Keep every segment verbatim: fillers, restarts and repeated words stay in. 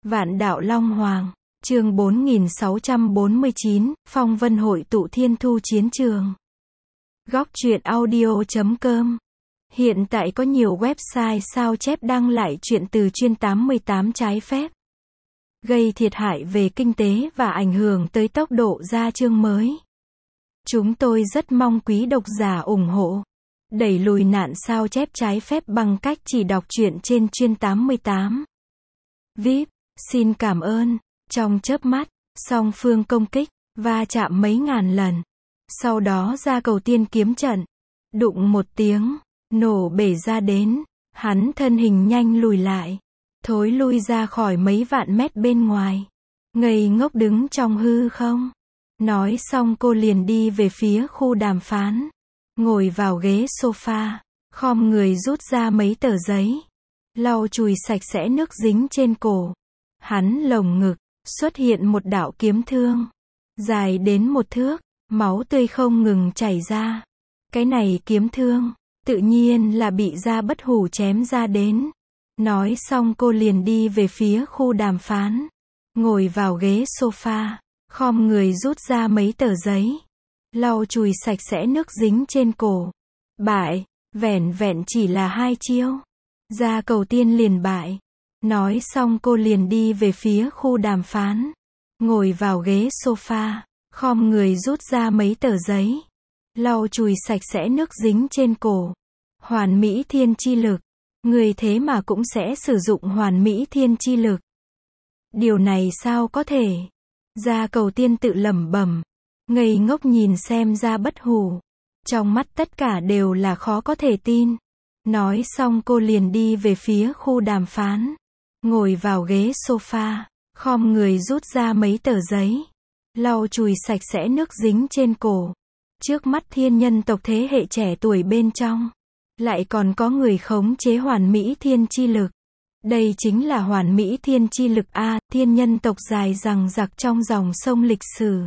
Vạn đạo Long Hoàng, chương bốn nghìn sáu trăm bốn mươi chín, Phong Vân hội tụ thiên thu chiến trường. Góc truyện audio chấm com. Hiện tại có nhiều website sao chép đăng lại truyện từ chuyên tám mươi tám trái phép, gây thiệt hại về kinh tế và ảnh hưởng tới tốc độ ra chương mới. Chúng tôi rất mong quý độc giả ủng hộ, đẩy lùi nạn sao chép trái phép bằng cách chỉ đọc truyện trên chuyên tám mươi tám. vê i pê, xin cảm ơn. Trong chớp mắt, song phương công kích, va chạm mấy ngàn lần. Sau đó ra cầu tiên kiếm trận. Đụng một tiếng, nổ bể ra đến, hắn thân hình nhanh lùi lại, thối lui ra khỏi mấy vạn mét bên ngoài. Ngây ngốc đứng trong hư không. Nói xong cô liền đi về phía khu đàm phán. Ngồi vào ghế sofa, khom người rút ra mấy tờ giấy, lau chùi sạch sẽ nước dính trên cổ. Hắn lồng ngực, xuất hiện một đạo kiếm thương, dài đến một thước, máu tươi không ngừng chảy ra. Cái này kiếm thương, tự nhiên là bị Gia Bất Hủ chém ra đến. Nói xong cô liền đi về phía khu đàm phán. Ngồi vào ghế sofa, khom người rút ra mấy tờ giấy, lau chùi sạch sẽ nước dính trên cổ. Bại, vẻn vẹn chỉ là hai chiêu. Gia cầu tiên liền bại. Nói xong cô liền đi về phía khu đàm phán. Ngồi vào ghế sofa, khom người rút ra mấy tờ giấy, lau chùi sạch sẽ nước dính trên cổ. Hoàn mỹ thiên chi lực. Người thế mà cũng sẽ sử dụng hoàn mỹ thiên chi lực. Điều này sao có thể? Gia cầu tiên tự lẩm bẩm, ngây ngốc nhìn xem Gia Bất Hủ. Trong mắt tất cả đều là khó có thể tin. Nói xong cô liền đi về phía khu đàm phán. Ngồi vào ghế sofa, khom người rút ra mấy tờ giấy, lau chùi sạch sẽ nước dính trên cổ. Trước mắt thiên nhân tộc thế hệ trẻ tuổi bên trong, lại còn có người khống chế hoàn mỹ thiên chi lực. Đây chính là hoàn mỹ thiên chi lực A, thiên nhân tộc dài dằng dặc trong dòng sông lịch sử.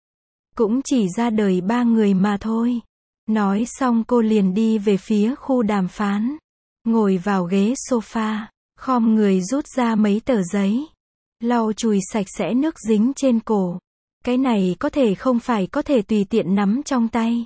Cũng chỉ ra đời ba người mà thôi. Nói xong cô liền đi về phía khu đàm phán. Ngồi vào ghế sofa, khom người rút ra mấy tờ giấy, lau chùi sạch sẽ nước dính trên cổ. Cái này có thể không phải có thể tùy tiện nắm trong tay.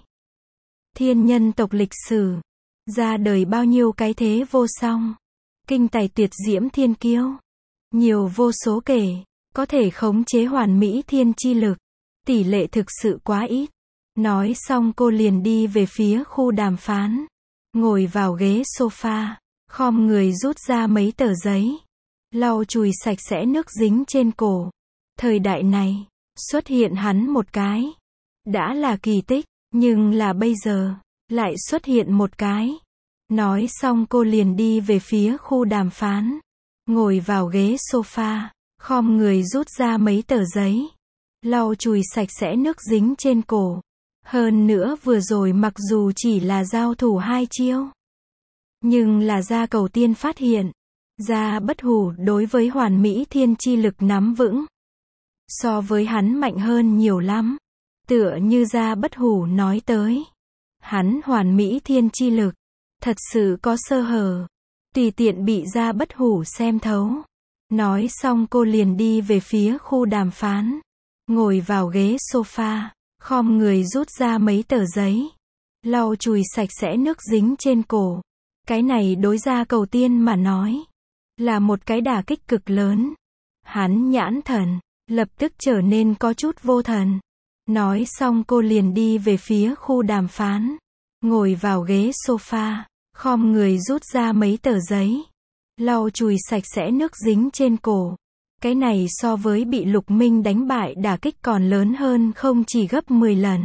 Thiên nhân tộc lịch sử, ra đời bao nhiêu cái thế vô song, kinh tài tuyệt diễm thiên kiêu, nhiều vô số kể, có thể khống chế hoàn mỹ thiên chi lực, tỷ lệ thực sự quá ít. Nói xong cô liền đi về phía khu đàm phán. Ngồi vào ghế sofa, khom người rút ra mấy tờ giấy, lau chùi sạch sẽ nước dính trên cổ. Thời đại này, xuất hiện hắn một cái, đã là kỳ tích, nhưng là bây giờ, lại xuất hiện một cái. Nói xong cô liền đi về phía khu đàm phán. Ngồi vào ghế sofa, khom người rút ra mấy tờ giấy, lau chùi sạch sẽ nước dính trên cổ. Hơn nữa vừa rồi mặc dù chỉ là giao thủ hai chiêu, nhưng là Gia cầu tiên phát hiện, Gia Bất Hủ đối với hoàn mỹ thiên chi lực nắm vững, so với hắn mạnh hơn nhiều lắm. Tựa như Gia Bất Hủ nói tới, hắn hoàn mỹ thiên chi lực, thật sự có sơ hở, tùy tiện bị Gia Bất Hủ xem thấu. Nói xong cô liền đi về phía khu đàm phán. Ngồi vào ghế sofa, khom người rút ra mấy tờ giấy, lau chùi sạch sẽ nước dính trên cổ. Cái này đối Gia cầu tiên mà nói, là một cái đả kích cực lớn. Hắn nhãn thần, lập tức trở nên có chút vô thần. Nói xong cô liền đi về phía khu đàm phán. Ngồi vào ghế sofa, khom người rút ra mấy tờ giấy, lau chùi sạch sẽ nước dính trên cổ. Cái này so với bị Lục Minh đánh bại đả kích còn lớn hơn không chỉ gấp mười lần.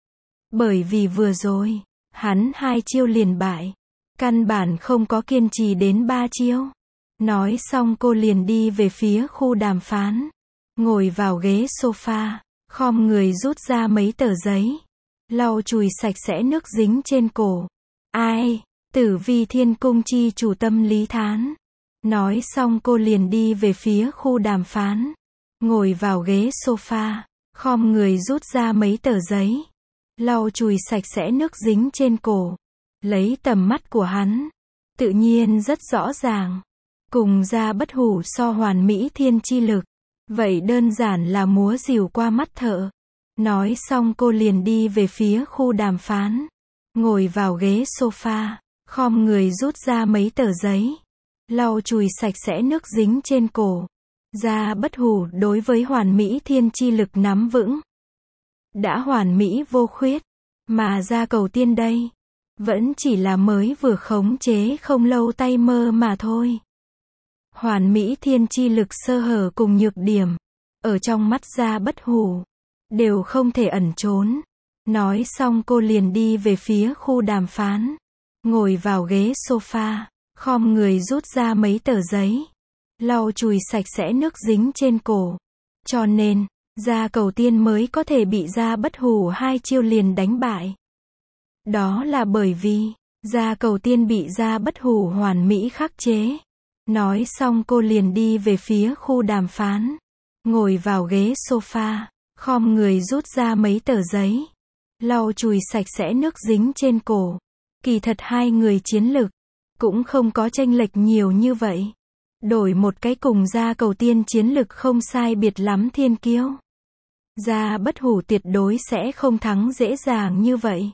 Bởi vì vừa rồi, hắn hai chiêu liền bại, căn bản không có kiên trì đến ba chiêu. Nói xong cô liền đi về phía khu đàm phán. Ngồi vào ghế sofa, khom người rút ra mấy tờ giấy, lau chùi sạch sẽ nước dính trên cổ. Ai? Tử Vi Thiên Cung chi chủ Tâm Lý thán. Nói xong cô liền đi về phía khu đàm phán. Ngồi vào ghế sofa, khom người rút ra mấy tờ giấy, lau chùi sạch sẽ nước dính trên cổ. Lấy tầm mắt của hắn, tự nhiên rất rõ ràng, Cùng Gia Bất Hủ so hoàn mỹ thiên chi lực. Vậy đơn giản là múa rìu qua mắt thợ. Nói xong cô liền đi về phía khu đàm phán. Ngồi vào ghế sofa, khom người rút ra mấy tờ giấy. Lau chùi sạch sẽ nước dính trên cổ. Gia Bất Hủ đối với hoàn mỹ thiên chi lực nắm vững. Đã hoàn mỹ vô khuyết. Mà Gia Cầu Tiên đây, vẫn chỉ là mới vừa khống chế không lâu tay mơ mà thôi. Hoàn mỹ thiên chi lực sơ hở cùng nhược điểm, ở trong mắt Gia Bất Hủ, đều không thể ẩn trốn. Nói xong cô liền đi về phía khu đàm phán. Ngồi vào ghế sofa, khom người rút ra mấy tờ giấy. Lau chùi sạch sẽ nước dính trên cổ. Cho nên, Gia Cầu Tiên mới có thể bị Gia Bất Hủ hai chiêu liền đánh bại. Đó là bởi vì, Gia Cầu Tiên bị Gia Bất Hủ hoàn mỹ khắc chế. Nói xong cô liền đi về phía khu đàm phán. Ngồi vào ghế sofa, khom người rút ra mấy tờ giấy. Lau chùi sạch sẽ nước dính trên cổ. Kỳ thật hai người chiến lực, cũng không có chênh lệch nhiều như vậy. Đổi một cái cùng Gia Cầu Tiên chiến lực không sai biệt lắm thiên kiêu. Gia Bất Hủ tuyệt đối sẽ không thắng dễ dàng như vậy.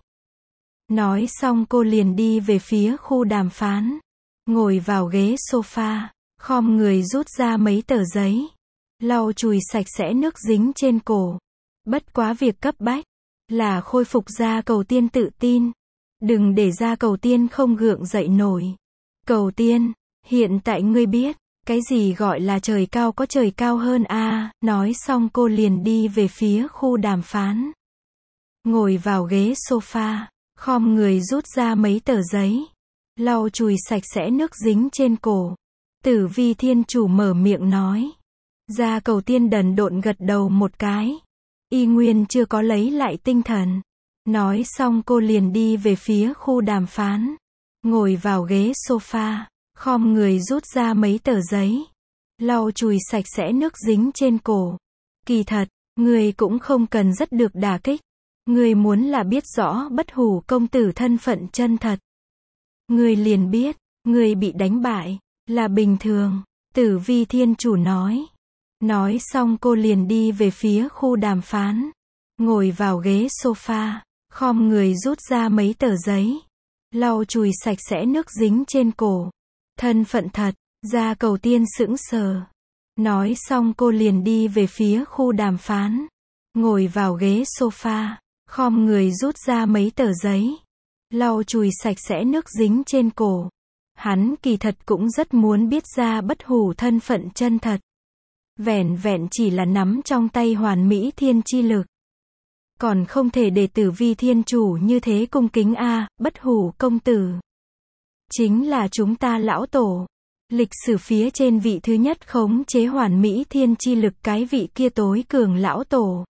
Nói xong cô liền đi về phía khu đàm phán. Ngồi vào ghế sofa, khom người rút ra mấy tờ giấy. Lau chùi sạch sẽ nước dính trên cổ. Bất quá việc cấp bách là khôi phục Gia Cầu Tiên tự tin. Đừng để Gia Cầu Tiên không gượng dậy nổi. Cầu Tiên, hiện tại ngươi biết, cái gì gọi là trời cao có trời cao hơn a à? Nói xong cô liền đi về phía khu đàm phán. Ngồi vào ghế sofa, khom người rút ra mấy tờ giấy. Lau chùi sạch sẽ nước dính trên cổ. Tử Vi Thiên Chủ mở miệng nói. Gia Cầu Tiên đần độn gật đầu một cái. Y nguyên chưa có lấy lại tinh thần. Nói xong cô liền đi về phía khu đàm phán. Ngồi vào ghế sofa, khom người rút ra mấy tờ giấy. Lau chùi sạch sẽ nước dính trên cổ. Kỳ thật, người cũng không cần rất được đả kích. Người muốn là biết rõ Bất Hủ công tử thân phận chân thật. Người liền biết, người bị đánh bại, là bình thường. Tử Vi Thiên Chủ nói. Nói xong cô liền đi về phía khu đàm phán. Ngồi vào ghế sofa, khom người rút ra mấy tờ giấy. Lau chùi sạch sẽ nước dính trên cổ. Thân phận thật, Gia Cầu Tiên sững sờ. Nói xong cô liền đi về phía khu đàm phán. Ngồi vào ghế sofa, khom người rút ra mấy tờ giấy. Lau chùi sạch sẽ nước dính trên cổ. Hắn kỳ thật cũng rất muốn biết Gia Bất Hủ thân phận chân thật. Vẻn vẹn chỉ là nắm trong tay hoàn mỹ thiên chi lực. Còn không thể để Tử Vi Thiên Chủ như thế cung kính a à, Bất Hủ công tử. Chính là chúng ta lão tổ. Lịch sử phía trên vị thứ nhất khống chế hoàn mỹ thiên chi lực cái vị kia tối cường lão tổ.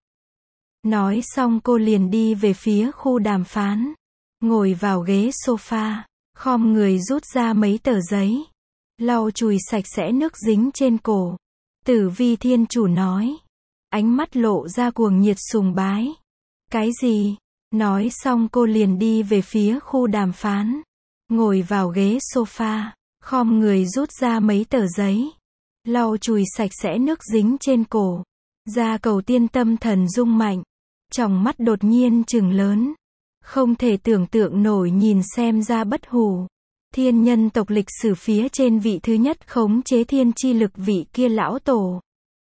Nói xong cô liền đi về phía khu đàm phán. Ngồi vào ghế sofa, khom người rút ra mấy tờ giấy. Lau chùi sạch sẽ nước dính trên cổ. Tử Vi Thiên Chủ nói. Ánh mắt lộ ra cuồng nhiệt sùng bái. Cái gì? Nói xong cô liền đi về phía khu đàm phán. Ngồi vào ghế sofa, khom người rút ra mấy tờ giấy. Lau chùi sạch sẽ nước dính trên cổ. Gia Cầu Tiên tâm thần rung mạnh. Tròng mắt đột nhiên trừng lớn. Không thể tưởng tượng nổi nhìn xem Gia Bất Hủ. Thiên nhân tộc lịch sử phía trên vị thứ nhất khống chế thiên chi lực vị kia lão tổ.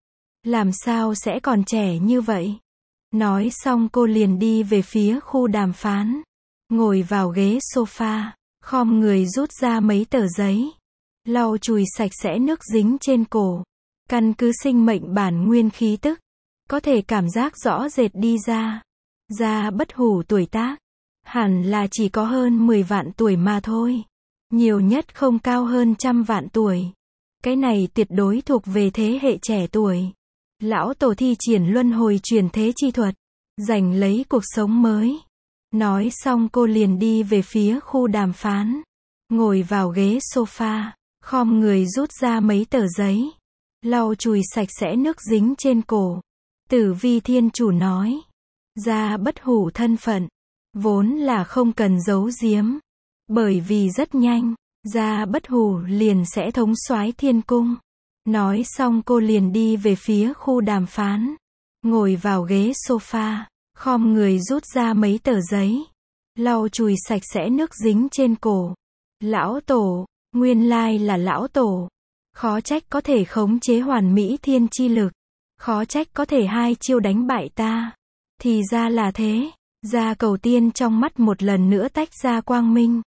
Làm sao sẽ còn trẻ như vậy? Nói xong cô liền đi về phía khu đàm phán. Ngồi vào ghế sofa, khom người rút ra mấy tờ giấy. Lau chùi sạch sẽ nước dính trên cổ. Căn cứ sinh mệnh bản nguyên khí tức, có thể cảm giác rõ rệt đi ra. Gia Bất Hủ tuổi tác, hẳn là chỉ có hơn mười vạn tuổi mà thôi. Nhiều nhất không cao hơn trăm vạn tuổi. Cái này tuyệt đối thuộc về thế hệ trẻ tuổi. Lão tổ thi triển luân hồi chuyển thế chi thuật, giành lấy cuộc sống mới. Nói xong cô liền đi về phía khu đàm phán. Ngồi vào ghế sofa, khom người rút ra mấy tờ giấy. Lau chùi sạch sẽ nước dính trên cổ. Tử Vi Thiên Chủ nói. Gia Bất Hủ thân phận, vốn là không cần giấu giếm. Bởi vì rất nhanh, Gia Bất Hủ liền sẽ thống soái thiên cung. Nói xong cô liền đi về phía khu đàm phán. Ngồi vào ghế sofa, khom người rút ra mấy tờ giấy. Lau chùi sạch sẽ nước dính trên cổ. Lão Tổ, nguyên lai là Lão Tổ. Khó trách có thể khống chế hoàn mỹ thiên chi lực. Khó trách có thể hai chiêu đánh bại ta. Thì ra là thế. Gia Cầu Tiên trong mắt một lần nữa tách ra quang minh.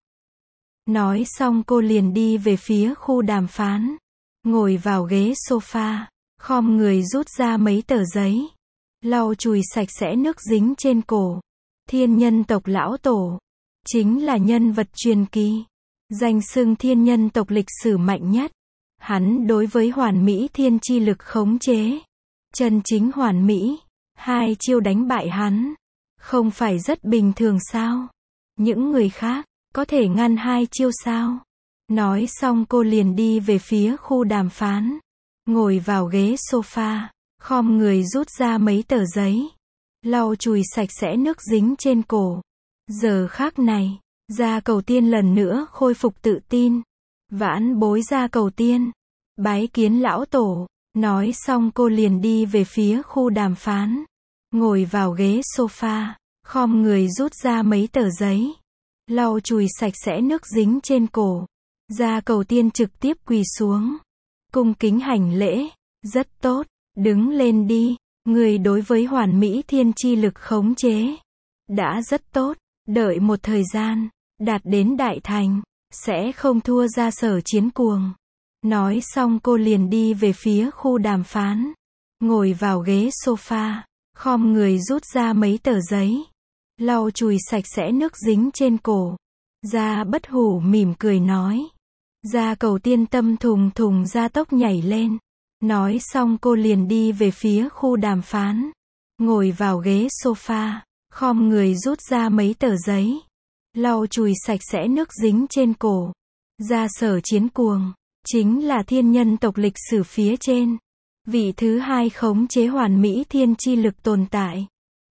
Nói xong cô liền đi về phía khu đàm phán. Ngồi vào ghế sofa, khom người rút ra mấy tờ giấy. Lau chùi sạch sẽ nước dính trên cổ. Thiên nhân tộc Lão Tổ. Chính là nhân vật truyền kỳ. Danh xưng thiên nhân tộc lịch sử mạnh nhất. Hắn đối với hoàn mỹ thiên chi lực khống chế. Chân chính hoàn mỹ. Hai chiêu đánh bại hắn. Không phải rất bình thường sao? Những người khác, có thể ngăn hai chiêu sao? Nói xong cô liền đi về phía khu đàm phán. Ngồi vào ghế sofa, khom người rút ra mấy tờ giấy. Lau chùi sạch sẽ nước dính trên cổ. Giờ khác này, Gia Cầu Tiên lần nữa khôi phục tự tin. Vãn bối Gia Cầu Tiên. Bái kiến Lão Tổ. Nói xong cô liền đi về phía khu đàm phán. Ngồi vào ghế sofa, khom người rút ra mấy tờ giấy. Lau chùi sạch sẽ nước dính trên cổ. Gia Cầu Tiên trực tiếp quỳ xuống. Cung kính hành lễ. Rất tốt, đứng lên đi. Người đối với hoàn mỹ thiên chi lực khống chế. Đã rất tốt, đợi một thời gian, đạt đến đại thành, sẽ không thua ra Sở Chiến Cuồng. Nói xong cô liền đi về phía khu đàm phán. Ngồi vào ghế sofa, khom người rút ra mấy tờ giấy. Lau chùi sạch sẽ nước dính trên cổ. Gia Bất Hủ mỉm cười nói. Gia Cầu Tiên tâm thùng thùng gia tốc nhảy lên. Nói xong cô liền đi về phía khu đàm phán. Ngồi vào ghế sofa, khom người rút ra mấy tờ giấy. Lau chùi sạch sẽ nước dính trên cổ. Gia Sở Chiến Cuồng. Chính là thiên nhân tộc lịch sử phía trên. Vị thứ hai khống chế hoàn mỹ thiên chi lực tồn tại.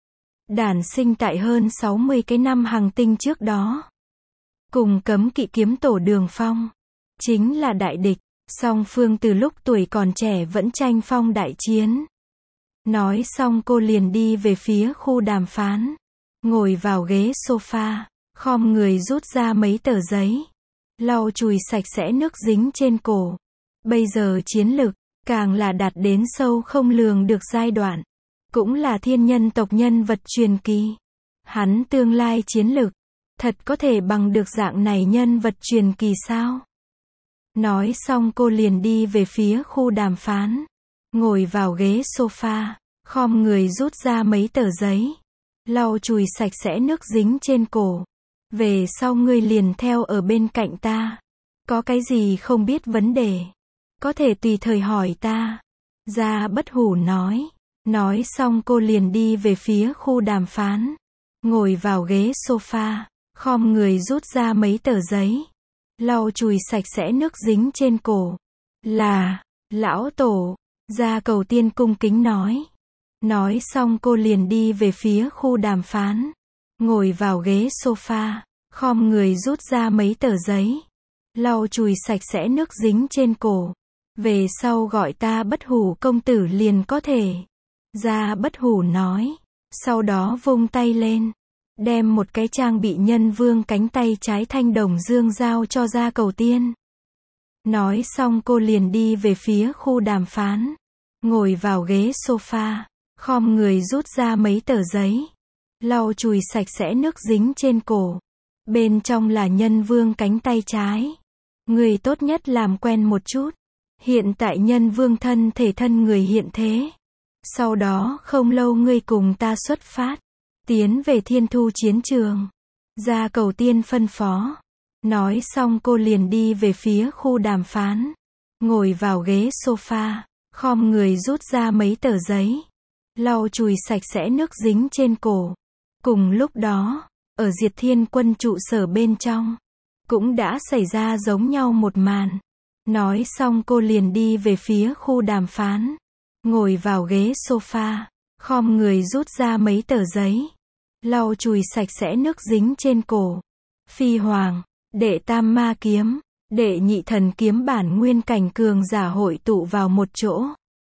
Đản sinh tại hơn sáu mươi cái năm hành tinh trước đó. Cùng Cấm Kỵ kiếm tổ Đường Phong. Chính là đại địch. Song phương từ lúc tuổi còn trẻ vẫn tranh phong đại chiến. Nói xong cô liền đi về phía khu đàm phán. Ngồi vào ghế sofa, khom người rút ra mấy tờ giấy. Lau chùi sạch sẽ nước dính trên cổ. Bây giờ chiến lực, càng là đạt đến sâu không lường được giai đoạn. Cũng là thiên nhân tộc nhân vật truyền kỳ. Hắn tương lai chiến lực, thật có thể bằng được dạng này nhân vật truyền kỳ sao? Nói xong cô liền đi về phía khu đàm phán. Ngồi vào ghế sofa, khom người rút ra mấy tờ giấy. Lau chùi sạch sẽ nước dính trên cổ. Về sau ngươi liền theo ở bên cạnh ta. Có cái gì không biết vấn đề, có thể tùy thời hỏi ta. Gia Bất Hủ nói. Nói xong cô liền đi về phía khu đàm phán. Ngồi vào ghế sofa, khom người rút ra mấy tờ giấy. Lau chùi sạch sẽ nước dính trên cổ. Là, Lão Tổ. Gia Cầu Tiên cung kính nói. Nói xong cô liền đi về phía khu đàm phán. Ngồi vào ghế sofa, khom người rút ra mấy tờ giấy. Lau chùi sạch sẽ nước dính trên cổ. Về sau gọi ta Bất Hủ công tử liền có thể. Gia Bất Hủ nói. Sau đó vung tay lên. Đem một cái trang bị nhân vương cánh tay trái thanh đồng dương giao cho Gia Cầu Tiên. Nói xong cô liền đi về phía khu đàm phán. Ngồi vào ghế sofa, khom người rút ra mấy tờ giấy. Lau chùi sạch sẽ nước dính trên cổ. Bên trong là nhân vương cánh tay trái. Người tốt nhất làm quen một chút. Hiện tại nhân vương thân thể thân người hiện thế. Sau đó không lâu ngươi cùng ta xuất phát. Tiến về Thiên Thu chiến trường. Gia Cầu Tiên phân phó. Nói xong cô liền đi về phía khu đàm phán. Ngồi vào ghế sofa, khom người rút ra mấy tờ giấy. Lau chùi sạch sẽ nước dính trên cổ. Cùng lúc đó, ở Diệt Thiên Quân trụ sở bên trong, cũng đã xảy ra giống nhau một màn. Nói xong cô liền đi về phía khu đàm phán. Ngồi vào ghế sofa, khom người rút ra mấy tờ giấy. Lau chùi sạch sẽ nước dính trên cổ. Phi Hoàng, đệ tam ma kiếm. Đệ nhị thần kiếm bản nguyên cảnh cường giả hội tụ vào một chỗ.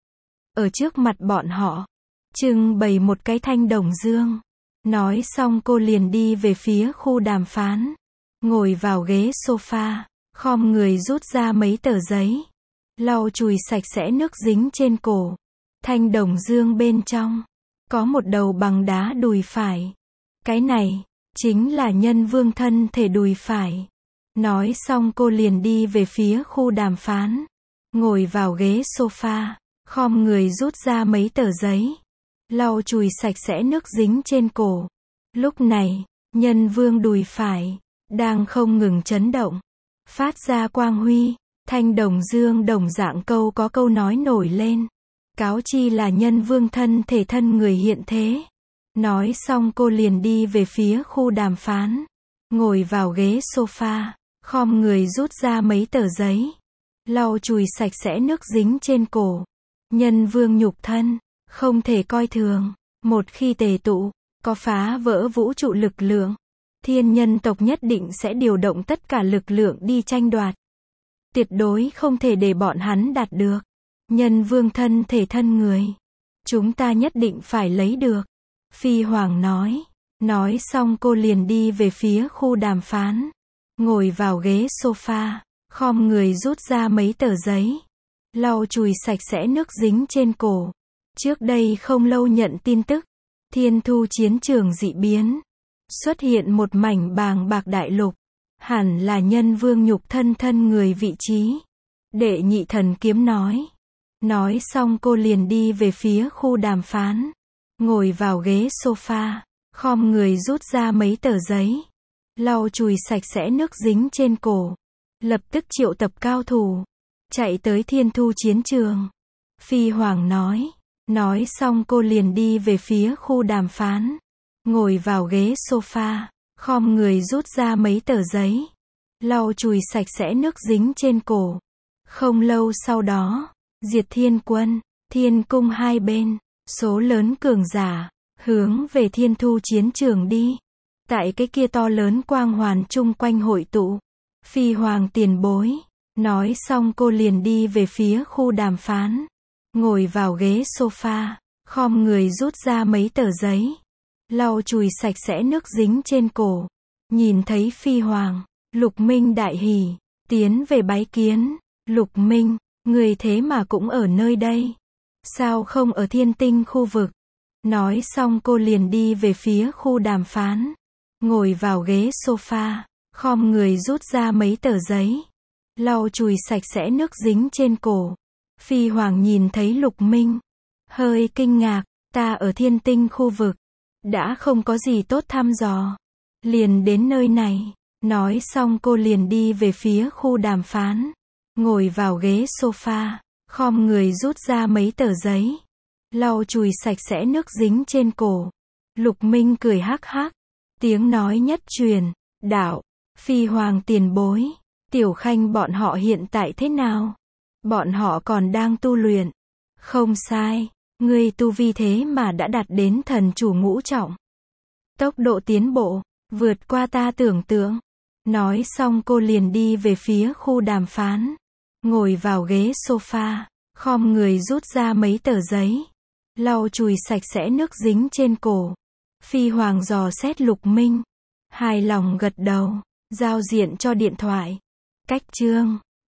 Ở trước mặt bọn họ, trưng bày một cái thanh đồng dương. Nói xong cô liền đi về phía khu đàm phán. Ngồi vào ghế sofa, khom người rút ra mấy tờ giấy. Lau chùi sạch sẽ nước dính trên cổ. Thanh đồng dương bên trong, có một đầu bằng đá đùi phải. Cái này, chính là nhân vương thân thể đùi phải. Nói xong cô liền đi về phía khu đàm phán. Ngồi vào ghế sofa, khom người rút ra mấy tờ giấy. Lau chùi sạch sẽ nước dính trên cổ. Lúc này, nhân vương đùi phải, đang không ngừng chấn động. Phát ra quang huy, thanh đồng dương đồng dạng câu có câu nói nổi lên. Cáo chi là nhân vương thân thể thân người hiện thế. Nói xong cô liền đi về phía khu đàm phán. Ngồi vào ghế sofa, khom người rút ra mấy tờ giấy. Lau chùi sạch sẽ nước dính trên cổ. Nhân vương nhục thân, không thể coi thường. Một khi tề tụ, có phá vỡ vũ trụ lực lượng. Thiên nhân tộc nhất định sẽ điều động tất cả lực lượng đi tranh đoạt. Tuyệt đối không thể để bọn hắn đạt được. Nhân vương thân thể thân người. Chúng ta nhất định phải lấy được. Phi Hoàng nói. Nói xong cô liền đi về phía khu đàm phán. Ngồi vào ghế sofa, khom người rút ra mấy tờ giấy. Lau chùi sạch sẽ nước dính trên cổ. Trước đây không lâu nhận tin tức. Thiên thu chiến trường dị biến. Xuất hiện một mảnh bàng bạc đại lục. Hẳn là nhân vương nhục thân thân người vị trí. Đệ nhị thần kiếm nói. Nói xong cô liền đi về phía khu đàm phán. Ngồi vào ghế sofa, khom người rút ra mấy tờ giấy. Lau chùi sạch sẽ nước dính trên cổ. Lập tức triệu tập cao thủ. Chạy tới thiên thu chiến trường. Phi Hoàng nói. Nói xong cô liền đi về phía khu đàm phán. Ngồi vào ghế sofa, khom người rút ra mấy tờ giấy. Lau chùi sạch sẽ nước dính trên cổ. Không lâu sau đó, diệt thiên quân, thiên cung hai bên, số lớn cường giả, hướng về thiên thu chiến trường đi. Tại cái kia to lớn quang hoàn chung quanh hội tụ. Phi Hoàng tiền bối. Nói xong cô liền đi về phía khu đàm phán. Ngồi vào ghế sofa, khom người rút ra mấy tờ giấy. Lau chùi sạch sẽ nước dính trên cổ. Nhìn thấy Phi Hoàng, Lục Minh đại hỉ, tiến về bái kiến. Lục Minh, người thế mà cũng ở nơi đây. Sao không ở thiên tinh khu vực? Nói xong cô liền đi về phía khu đàm phán. Ngồi vào ghế sofa, khom người rút ra mấy tờ giấy. Lau chùi sạch sẽ nước dính trên cổ. Phi Hoàng nhìn thấy Lục Minh. Hơi kinh ngạc, ta ở thiên tinh khu vực. Đã không có gì tốt thăm dò. Liền đến nơi này. Nói xong cô liền đi về phía khu đàm phán. Ngồi vào ghế sofa, khom người rút ra mấy tờ giấy. Lau chùi sạch sẽ nước dính trên cổ. Lục Minh cười hắc hắc. Tiếng nói nhất truyền. Đạo, Phi Hoàng tiền bối. Tiểu Khanh bọn họ hiện tại thế nào? Bọn họ còn đang tu luyện. Không sai. Ngươi tu vi thế mà đã đạt đến thần chủ ngũ trọng. Tốc độ tiến bộ, vượt qua ta tưởng tượng. Nói xong cô liền đi về phía khu đàm phán. Ngồi vào ghế sofa, khom người rút ra mấy tờ giấy. Lau chùi sạch sẽ nước dính trên cổ. Phi Hoàng dò xét Lục Minh. Hài lòng gật đầu, giao diện cho điện thoại. Cách chương